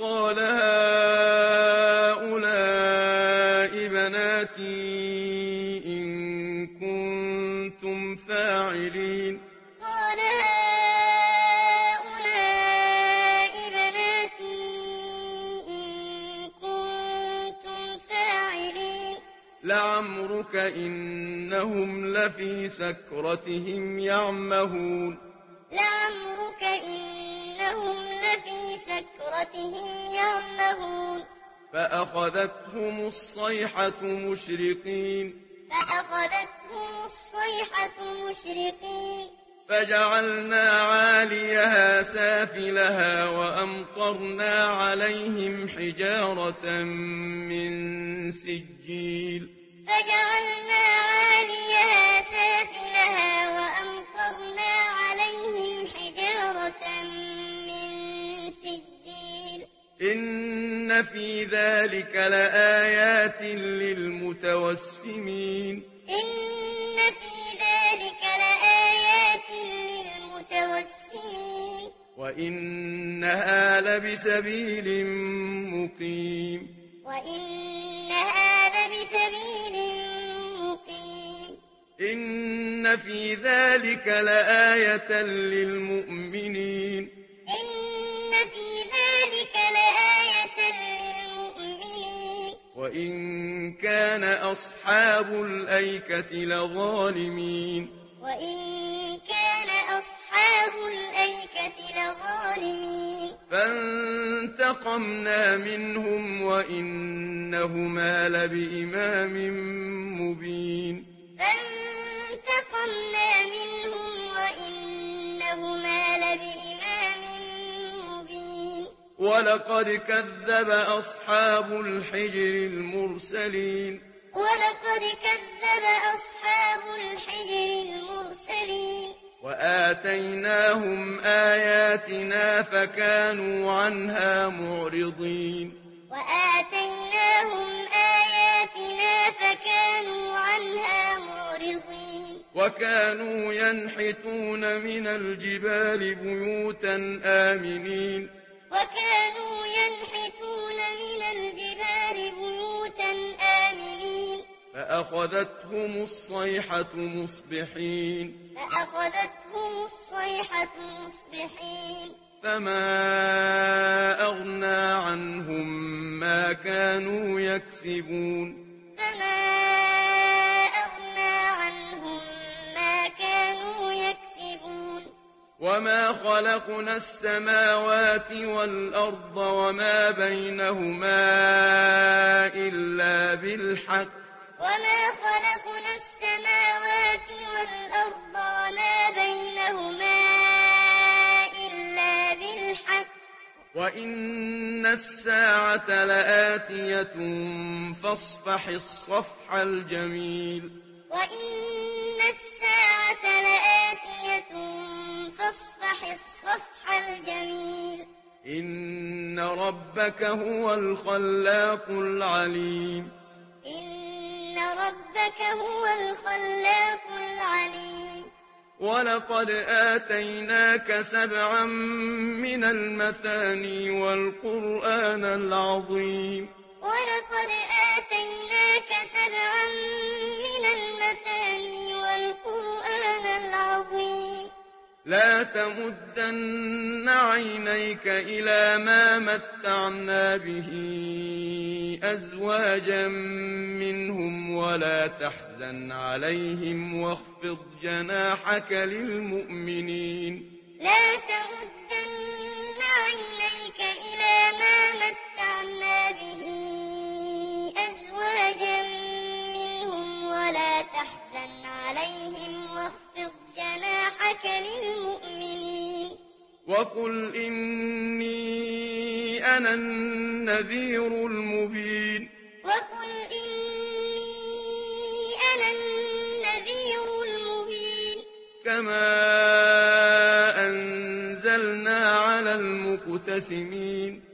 قال هؤلاء بناتي إن كنتم فاعلين قال هؤلاء بناتي إن كنتم فاعلين لعمرك إنهم لفي سكرتهم يعمهون لعمرك إنهم لفي سكرتهم يعمهون فأخذتهم الصيحة مشرقين فأخذتهم الصيحة مشرقين فجعلنا عاليها سافلها وأمطرنا عليهم حجارة من سجيل فجعلنا عاليها سافلها وأمطرنا عليهم حجارة من سجيل إن في ذلك لآيات للمتوسمين إن في ذلك لآيات للمتوسمين وإنها لبسبيل مقيم وإنها لبسبيل مقيم إن في ذلك لآية للمؤمنين إن في ذلك لآية للمؤمنين وإن كان أصحاب الأيكة لظالمين وإن كان أصحاب الأيكة لظالمين فانتقمنا منهم وإنهما لبإمام مبين فانتقمنا منهم وإنهما لبإمام مبين ولقد كذب أصحاب الحجر المرسلين ولقد كذب أصحاب الحجر المرسلين وآتيناهم آياتنا فكانوا عنها معرضين وآتيناهم آياتنا فكانوا عنها معرضين وكانوا ينحتون من الجبال بيوتا آمنين وكانوا ينحتون من الجبال بيوتا آمنين فأخذتهم الصيحة مصبحين فأخذتهم الصيحة مصبحين فما أغنى عنهم ما كانوا يكسبون فما أغنى عنهم ما كانوا يكسبون وما خلقنا السماوات والأرض وما بينهما إلا بالحق وما خلقنا السماوات والأرض وما بينهما إلا بالحق وإن الساعة لآتية فاصفح الصفح الجميل وإن الساعة لآتية فاصفح الصفح الجميل إن ربك هو الخلاق العليم إن ربك هو الخلاق العليم ولقد آتيناك سبعا من المثاني والقرآن العظيم ولقد آتيناك سبعا من المثاني والقرآن العظيم لا تمدن عينيك إلى ما متعنا به أزواجا منهم ولا تحزن عليهم واخفض جناحك للمؤمنين لا تمدن عينيك إلى ما متعنا به أزواجا منهم ولا تحزن عليهم واخفض جناحك للمؤمنين وقل إني أنا النذير المبين وقل إني أنا النذير المبين كما أنزلنا على المقتسمين